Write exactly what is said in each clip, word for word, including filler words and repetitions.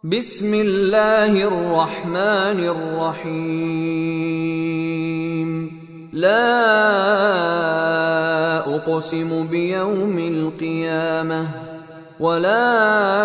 بسم الله الرحمن الرحيم لا أقسم بيوم القيامة ولا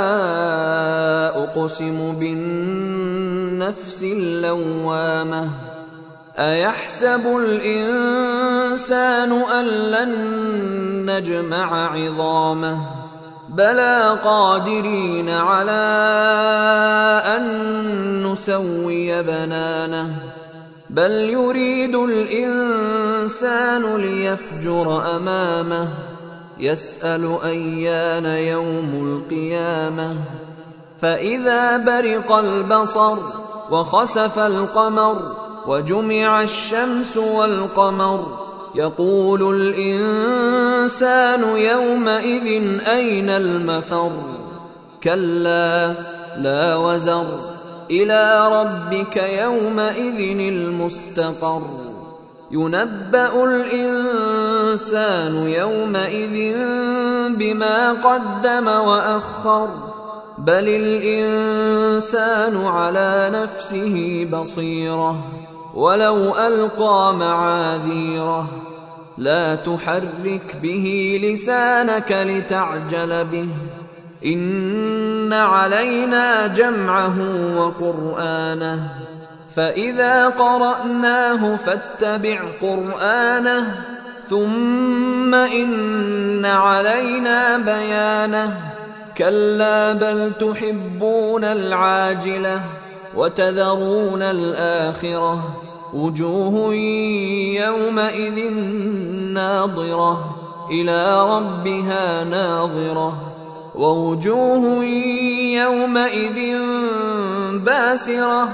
أقسم بالنفس اللوامة أيحسب الإنسان أن لن نجمع عظامه بلى قادرين على أن نسوي بنانه بل يريد الإنسان ليفجر أمامه يسأل أيان يوم القيامة فإذا برق البصر وخسف القمر وجمع الشمس والقمر يقول الإنسان يومئذ أين المفر كلا لا وزر إلى ربك يومئذ المستقر ينبأ الإنسان يومئذ بما قدم وأخر بل الإنسان على نفسه بصيرة ولو ألقى معاذيره لا تحرك به لسانك لتعجل به إن علينا جمعه وقرآنه فإذا قرأناه فاتبع قرآنه ثم إن علينا بيانه كلا بل تحبون العاجلة وتذرون الآخرة وجوه يومئذ ناظرة إلى ربها ناظرة ووجوه يومئذ باسرة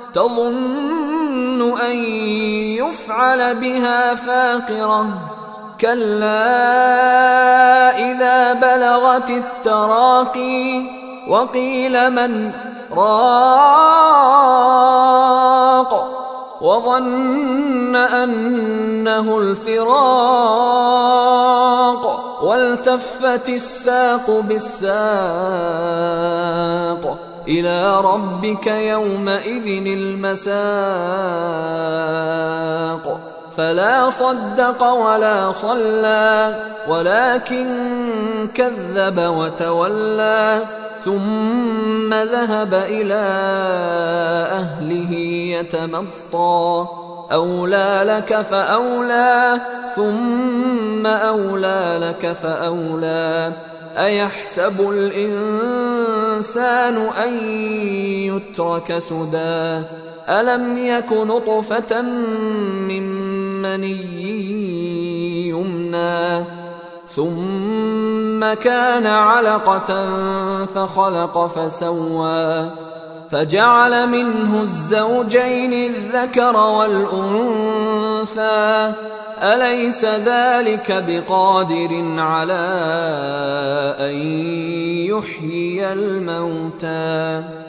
تظن أن يفعل بها فاقرة كلا إذا بلغت التراقي وقيل من راق وظن أنه الفراق والتفت الساق بالساق إلى ربك يومئذ المساق فلا صدق ولا صلى ولكن كذب وتولى ثم ذهب إلى أهله يتمطى أولى لك فأولى ثم أولى لك فأولى أيحسب الإنسان أن يترك سدى ألم يك نطفة من مني يمنى ثم كان علقة فخلق فسوى فجعل منه الزوجين الذكر والأنثى أليس ذلك بقادر على أن يحيي الموتى